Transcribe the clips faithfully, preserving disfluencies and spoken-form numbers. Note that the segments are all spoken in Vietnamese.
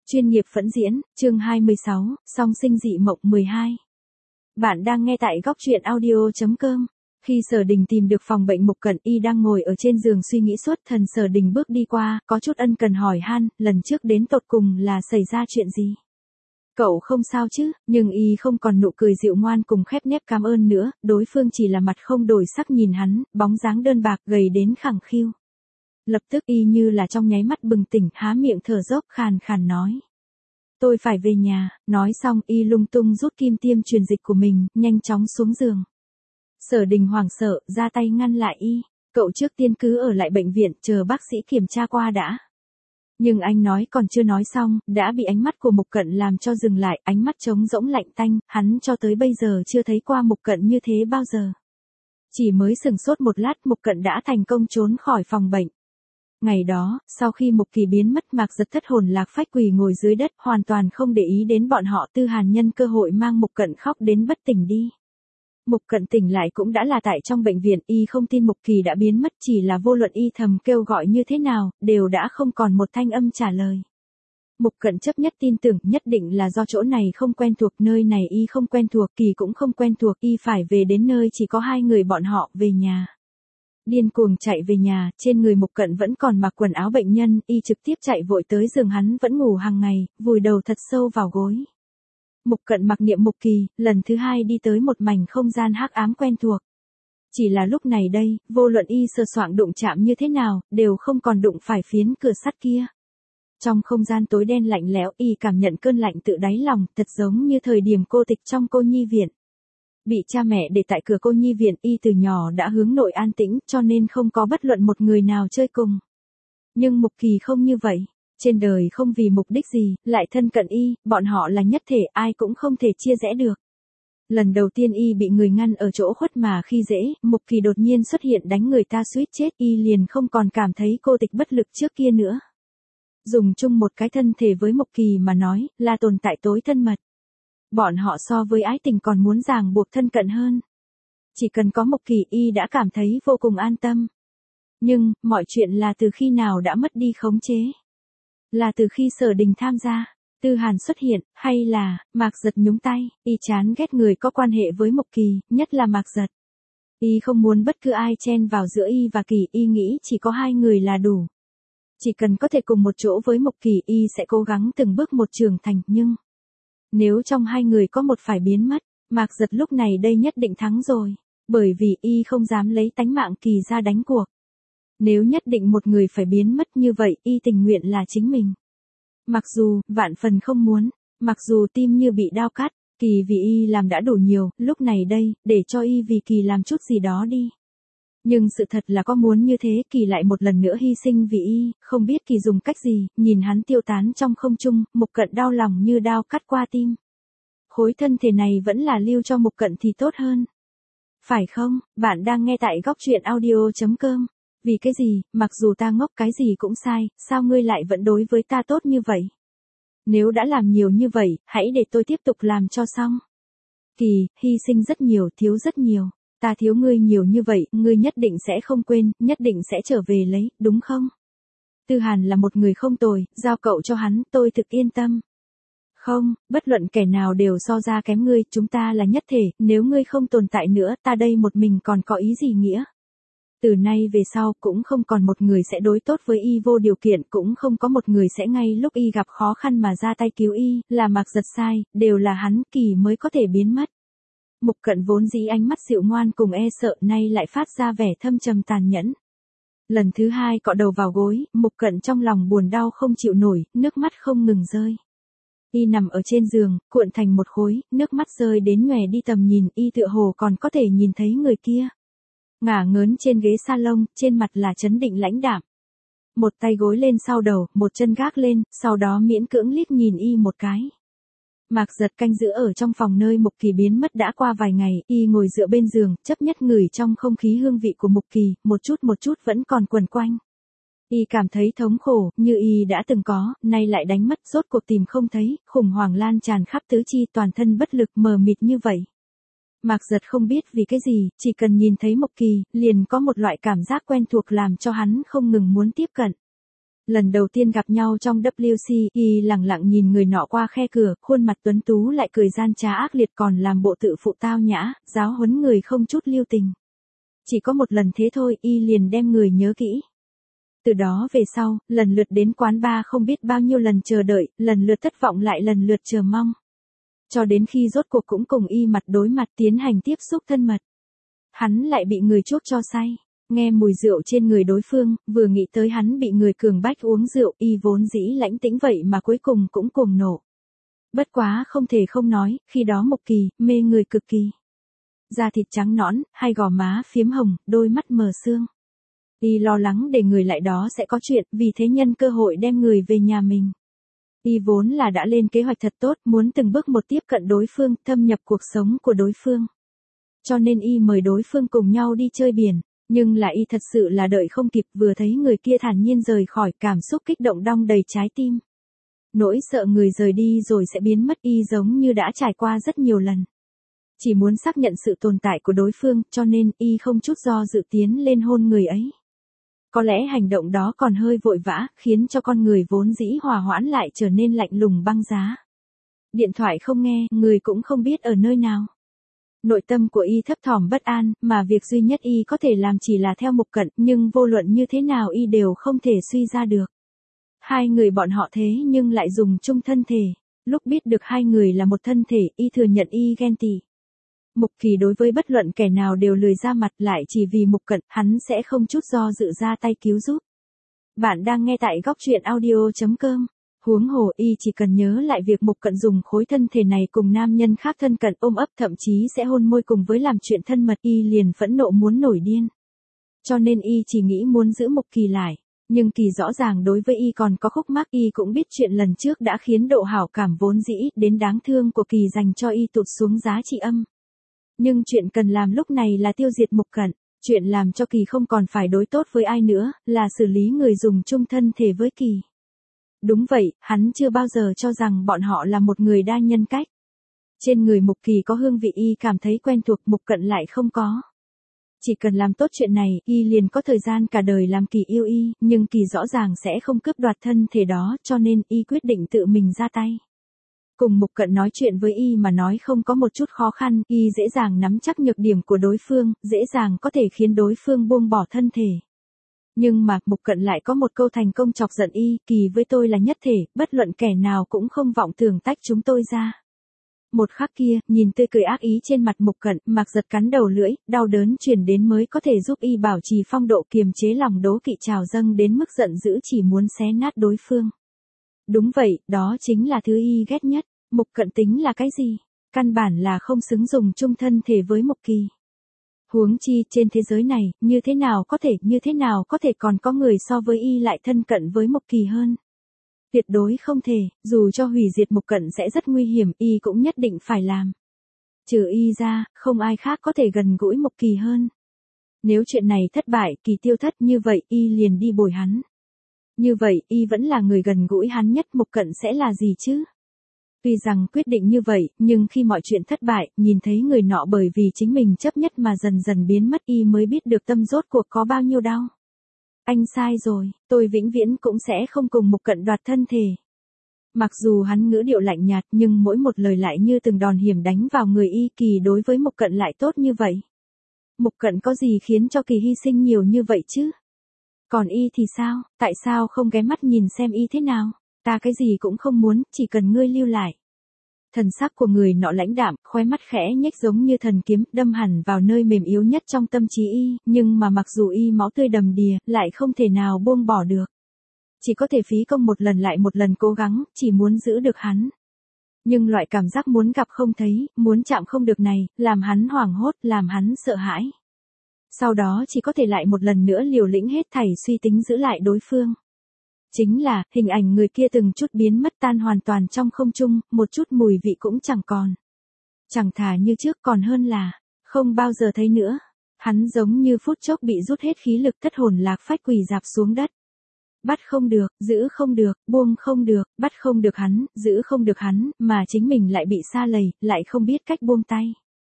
Chuyên nghiệp phẫn diễn, chương hai mươi sáu, song sinh dị mộng mười hai. Bạn đang nghe tại góc truyện audio chấm com. Khi Sở Đình tìm được phòng bệnh Mục Cận, y đang ngồi ở trên giường suy nghĩ suốt. Thần Sở Đình bước đi qua, có chút ân cần hỏi han, lần trước đến tột cùng là xảy ra chuyện gì? Cậu không sao chứ? Nhưng y không còn nụ cười dịu ngoan cùng khép nép cảm ơn nữa, đối phương chỉ là mặt không đổi sắc nhìn hắn, bóng dáng đơn bạc gầy đến khẳng khiu. Lập tức y như là trong nháy mắt bừng tỉnh, há miệng thở dốc khàn khàn nói. Tôi phải về nhà. Nói xong y lung tung rút kim tiêm truyền dịch của mình, nhanh chóng xuống giường. Sở Đình hoảng sợ, ra tay ngăn lại y. Cậu trước tiên cứ ở lại bệnh viện, chờ bác sĩ kiểm tra qua đã. Nhưng anh nói còn chưa nói xong, đã bị ánh mắt của Mục Cận làm cho dừng lại, ánh mắt trống rỗng lạnh tanh, hắn cho tới bây giờ chưa thấy qua Mục Cận như thế bao giờ. Chỉ mới sừng sốt một lát, Mục Cận đã thành công trốn khỏi phòng bệnh. Ngày đó, sau khi Mục Kỳ biến mất, Mạc Giật thất hồn lạc phách quỳ ngồi dưới đất, hoàn toàn không để ý đến bọn họ. Tư Hàn nhân cơ hội mang Mục Cận khóc đến bất tỉnh đi. Mục Cận tỉnh lại cũng đã là tại trong bệnh viện, y không tin Mục Kỳ đã biến mất, chỉ là vô luận y thầm kêu gọi như thế nào, đều đã không còn một thanh âm trả lời. Mục Cận chấp nhất tin tưởng, nhất định là do chỗ này không quen thuộc, nơi này y không quen thuộc, Kỳ cũng không quen thuộc, y phải về đến nơi chỉ có hai người bọn họ, về nhà. Điên cuồng chạy về nhà, trên người Mục Cận vẫn còn mặc quần áo bệnh nhân, y trực tiếp chạy vội tới giường hắn vẫn ngủ hàng ngày, vùi đầu thật sâu vào gối. Mục Cận mặc niệm Mục Kỳ, lần thứ hai đi tới một mảnh không gian hắc ám quen thuộc. Chỉ là lúc này đây, vô luận y sờ soạng đụng chạm như thế nào, đều không còn đụng phải phiến cửa sắt kia. Trong không gian tối đen lạnh lẽo, y cảm nhận cơn lạnh tự đáy lòng, thật giống như thời điểm cô tịch trong cô nhi viện. Bị cha mẹ để tại cửa cô nhi viện, y từ nhỏ đã hướng nội an tĩnh, cho nên không có bất luận một người nào chơi cùng. Nhưng Mục Kỳ không như vậy. Trên đời không vì mục đích gì, lại thân cận y, bọn họ là nhất thể, ai cũng không thể chia rẽ được. Lần đầu tiên y bị người ngăn ở chỗ khuất mà khi dễ, Mục Kỳ đột nhiên xuất hiện đánh người ta suýt chết, y liền không còn cảm thấy cô tịch bất lực trước kia nữa. Dùng chung một cái thân thể với Mục Kỳ mà nói, là tồn tại tối thân mật. Bọn họ so với ái tình còn muốn ràng buộc thân cận hơn. Chỉ cần có Mục Kỳ, y đã cảm thấy vô cùng an tâm. Nhưng, mọi chuyện là từ khi nào đã mất đi khống chế? Là từ khi Sở Đình tham gia, Tư Hàn xuất hiện, hay là, Mạc Giật nhúng tay, y chán ghét người có quan hệ với Mục Kỳ, nhất là Mạc Giật. Y không muốn bất cứ ai chen vào giữa y và Kỳ, y nghĩ chỉ có hai người là đủ. Chỉ cần có thể cùng một chỗ với Mục Kỳ, y sẽ cố gắng từng bước một trưởng thành, nhưng... Nếu trong hai người có một phải biến mất, Mạc Giật lúc này đây nhất định thắng rồi, bởi vì y không dám lấy tánh mạng Kỳ ra đánh cuộc. Nếu nhất định một người phải biến mất như vậy, y tình nguyện là chính mình. Mặc dù, vạn phần không muốn, mặc dù tim như bị đao cắt, Kỳ vì y làm đã đủ nhiều, lúc này đây, để cho y vì Kỳ làm chút gì đó đi. Nhưng sự thật là có muốn như thế, Kỳ lại một lần nữa hy sinh vì y, không biết Kỳ dùng cách gì, nhìn hắn tiêu tán trong không trung, Mục Cận đau lòng như đao cắt qua tim. Khối thân thể này vẫn là lưu cho Mục Cận thì tốt hơn. Phải không? Bạn đang nghe tại góc truyện audio chấm com. Vì cái gì, mặc dù ta ngốc cái gì cũng sai, sao ngươi lại vẫn đối với ta tốt như vậy? Nếu đã làm nhiều như vậy, hãy để tôi tiếp tục làm cho xong. Kỳ, hy sinh rất nhiều, thiếu rất nhiều. Ta thiếu ngươi nhiều như vậy, ngươi nhất định sẽ không quên, nhất định sẽ trở về lấy, đúng không? Tư Hàn là một người không tồi, giao cậu cho hắn, tôi thực yên tâm. Không, bất luận kẻ nào đều so ra kém ngươi, chúng ta là nhất thể, nếu ngươi không tồn tại nữa, ta đây một mình còn có ý gì nghĩa? Từ nay về sau, cũng không còn một người sẽ đối tốt với y vô điều kiện, cũng không có một người sẽ ngay lúc y gặp khó khăn mà ra tay cứu y, là Mạc Giật sai, đều là hắn, Kỳ mới có thể biến mất. Mục Cận vốn dĩ ánh mắt dịu ngoan cùng e sợ, nay lại phát ra vẻ thâm trầm tàn nhẫn. Lần thứ hai cọ đầu vào gối, Mục Cận trong lòng buồn đau không chịu nổi, nước mắt không ngừng rơi. Y nằm ở trên giường, cuộn thành một khối, nước mắt rơi đến nhòe đi tầm nhìn, y tựa hồ còn có thể nhìn thấy người kia. Ngả ngớn trên ghế salon, trên mặt là trấn định lãnh đạm. Một tay gối lên sau đầu, một chân gác lên, sau đó miễn cưỡng liếc nhìn y một cái. Mạc Giật canh giữ ở trong phòng nơi Mục Kỳ biến mất đã qua vài ngày, y ngồi dựa bên giường, chấp nhất ngửi trong không khí hương vị của Mục Kỳ, một chút một chút vẫn còn quẩn quanh. Y cảm thấy thống khổ, như y đã từng có, nay lại đánh mất, rốt cuộc tìm không thấy, khủng hoảng lan tràn khắp tứ chi, toàn thân bất lực mờ mịt như vậy. Mạc Giật không biết vì cái gì, chỉ cần nhìn thấy Mục Kỳ, liền có một loại cảm giác quen thuộc làm cho hắn không ngừng muốn tiếp cận. Lần đầu tiên gặp nhau trong W C, y lẳng lặng nhìn người nọ qua khe cửa, khuôn mặt tuấn tú lại cười gian trá ác liệt còn làm bộ tự phụ tao nhã, giáo huấn người không chút lưu tình. Chỉ có một lần thế thôi, y liền đem người nhớ kỹ. Từ đó về sau, lần lượt đến quán bar không biết bao nhiêu lần chờ đợi, lần lượt thất vọng lại lần lượt chờ mong. Cho đến khi rốt cuộc cũng cùng y mặt đối mặt tiến hành tiếp xúc thân mật. Hắn lại bị người chuốc cho say. Nghe mùi rượu trên người đối phương, vừa nghĩ tới hắn bị người cường bách uống rượu, y vốn dĩ lãnh tĩnh vậy mà cuối cùng cũng cuồng nộ. Bất quá không thể không nói, khi đó Mộc Kỳ, mê người cực kỳ. Da thịt trắng nõn, hai gò má phiếm hồng, đôi mắt mờ sương. Y lo lắng để người lại đó sẽ có chuyện, vì thế nhân cơ hội đem người về nhà mình. Y vốn là đã lên kế hoạch thật tốt, muốn từng bước một tiếp cận đối phương, thâm nhập cuộc sống của đối phương. Cho nên y mời đối phương cùng nhau đi chơi biển. Nhưng là y thật sự là đợi không kịp, vừa thấy người kia thản nhiên rời khỏi, cảm xúc kích động đong đầy trái tim. Nỗi sợ người rời đi rồi sẽ biến mất y giống như đã trải qua rất nhiều lần. Chỉ muốn xác nhận sự tồn tại của đối phương, cho nên y không chút do dự tiến lên hôn người ấy. Có lẽ hành động đó còn hơi vội vã, khiến cho con người vốn dĩ hòa hoãn lại trở nên lạnh lùng băng giá. Điện thoại không nghe, người cũng không biết ở nơi nào. Nội tâm của y thấp thỏm bất an, mà việc duy nhất y có thể làm chỉ là theo Mục Cận, nhưng vô luận như thế nào y đều không thể suy ra được. Hai người bọn họ thế nhưng lại dùng chung thân thể. Lúc biết được hai người là một thân thể, y thừa nhận y ghen tị. Mục Kỳ đối với bất luận kẻ nào đều lười ra mặt, lại chỉ vì Mục Cận, hắn sẽ không chút do dự ra tay cứu giúp. Bạn đang nghe tại góc truyện audio chấm com. Huống hồ y chỉ cần nhớ lại việc Mục Cận dùng khối thân thể này cùng nam nhân khác thân cận ôm ấp, thậm chí sẽ hôn môi cùng với làm chuyện thân mật, y liền phẫn nộ muốn nổi điên. Cho nên y chỉ nghĩ muốn giữ Mục Kỳ lại. Nhưng Kỳ rõ ràng đối với y còn có khúc mắc, y cũng biết chuyện lần trước đã khiến độ hảo cảm vốn dĩ đến đáng thương của Kỳ dành cho y tụt xuống giá trị âm. Nhưng chuyện cần làm lúc này là tiêu diệt Mục Cận. Chuyện làm cho Kỳ không còn phải đối tốt với ai nữa, là xử lý người dùng chung thân thể với Kỳ. Đúng vậy, hắn chưa bao giờ cho rằng bọn họ là một người đa nhân cách. Trên người Mục Kỳ có hương vị y cảm thấy quen thuộc, Mục Cận lại không có. Chỉ cần làm tốt chuyện này, y liền có thời gian cả đời làm Kỳ yêu y, nhưng Kỳ rõ ràng sẽ không cướp đoạt thân thể đó, cho nên y quyết định tự mình ra tay. Cùng Mục Cận nói chuyện với y mà nói không có một chút khó khăn, y dễ dàng nắm chắc nhược điểm của đối phương, dễ dàng có thể khiến đối phương buông bỏ thân thể. Nhưng mà, Mục Cận lại có một câu thành công chọc giận y, Kỳ với tôi là nhất thể, bất luận kẻ nào cũng không vọng tưởng tách chúng tôi ra. Một khắc kia, nhìn tươi cười ác ý trên mặt Mục Cận, Mạc Giật cắn đầu lưỡi, đau đớn truyền đến mới có thể giúp y bảo trì phong độ, kiềm chế lòng đố kỵ trào dâng đến mức giận dữ chỉ muốn xé nát đối phương. Đúng vậy, đó chính là thứ y ghét nhất. Mục Cận tính là cái gì? Căn bản là không xứng dùng chung thân thể với Mục Kỳ. Huống chi trên thế giới này, như thế nào có thể, như thế nào có thể còn có người so với y lại thân cận với Mục Kỳ hơn. Tuyệt đối không thể, dù cho hủy diệt Mục Cận sẽ rất nguy hiểm, y cũng nhất định phải làm. Trừ y ra, không ai khác có thể gần gũi Mục Kỳ hơn. Nếu chuyện này thất bại, Kỳ tiêu thất, như vậy y liền đi bồi hắn. Như vậy, y vẫn là người gần gũi hắn nhất, Mục Cận sẽ là gì chứ? Tuy rằng quyết định như vậy, nhưng khi mọi chuyện thất bại, nhìn thấy người nọ bởi vì chính mình chấp nhất mà dần dần biến mất, y mới biết được tâm rốt cuộc có bao nhiêu đau. Anh sai rồi, tôi vĩnh viễn cũng sẽ không cùng Mục Cận đoạt thân thể. Mặc dù hắn ngữ điệu lạnh nhạt, nhưng mỗi một lời lại như từng đòn hiểm đánh vào người y. Kỳ đối với Mục Cận lại tốt như vậy. Mục Cận có gì khiến cho Kỳ hy sinh nhiều như vậy chứ? Còn y thì sao, tại sao không ghé mắt nhìn xem y thế nào? Ta cái gì cũng không muốn, chỉ cần ngươi lưu lại. Thần sắc của người nọ lãnh đạm, khóe mắt khẽ nhếch giống như thần kiếm, đâm hẳn vào nơi mềm yếu nhất trong tâm trí y, nhưng mà mặc dù y máu tươi đầm đìa, lại không thể nào buông bỏ được. Chỉ có thể phí công một lần lại một lần cố gắng, chỉ muốn giữ được hắn. Nhưng loại cảm giác muốn gặp không thấy, muốn chạm không được này, làm hắn hoảng hốt, làm hắn sợ hãi. Sau đó chỉ có thể lại một lần nữa liều lĩnh hết thảy suy tính giữ lại đối phương. Chính là, hình ảnh người kia từng chút biến mất tan hoàn toàn trong không trung, một chút mùi vị cũng chẳng còn. Chẳng thà như trước, còn hơn là, không bao giờ thấy nữa. Hắn giống như phút chốc bị rút hết khí lực, thất hồn lạc phách quỳ rạp xuống đất. Bắt không được, giữ không được, buông không được, bắt không được hắn, giữ không được hắn, mà chính mình lại bị sa lầy, lại không biết cách buông tay.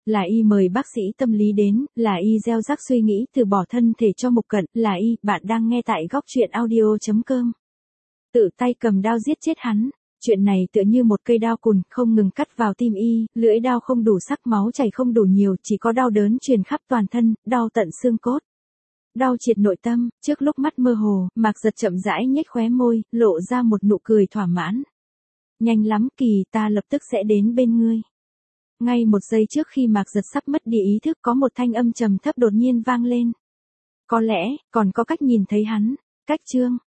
Là y mời bác sĩ tâm lý đến, là y gieo rắc suy nghĩ từ bỏ thân thể cho Mục Cận, là y, bạn đang nghe tại góc truyện audio.com. Tự tay cầm đao giết chết hắn, chuyện này tựa như một cây đao cùn, không ngừng cắt vào tim y, lưỡi đao không đủ sắc, máu chảy không đủ nhiều, chỉ có đau đớn truyền khắp toàn thân, đau tận xương cốt. Đau triệt nội tâm, trước lúc mắt mơ hồ, Mạc Giật chậm rãi nhếch khóe môi, lộ ra một nụ cười thỏa mãn. Nhanh lắm Kỳ, ta lập tức sẽ đến bên ngươi. Ngay một giây trước khi Mạc Giật sắp mất đi ý thức có một thanh âm trầm thấp đột nhiên vang lên. Có lẽ, còn có cách nhìn thấy hắn. Cách chương,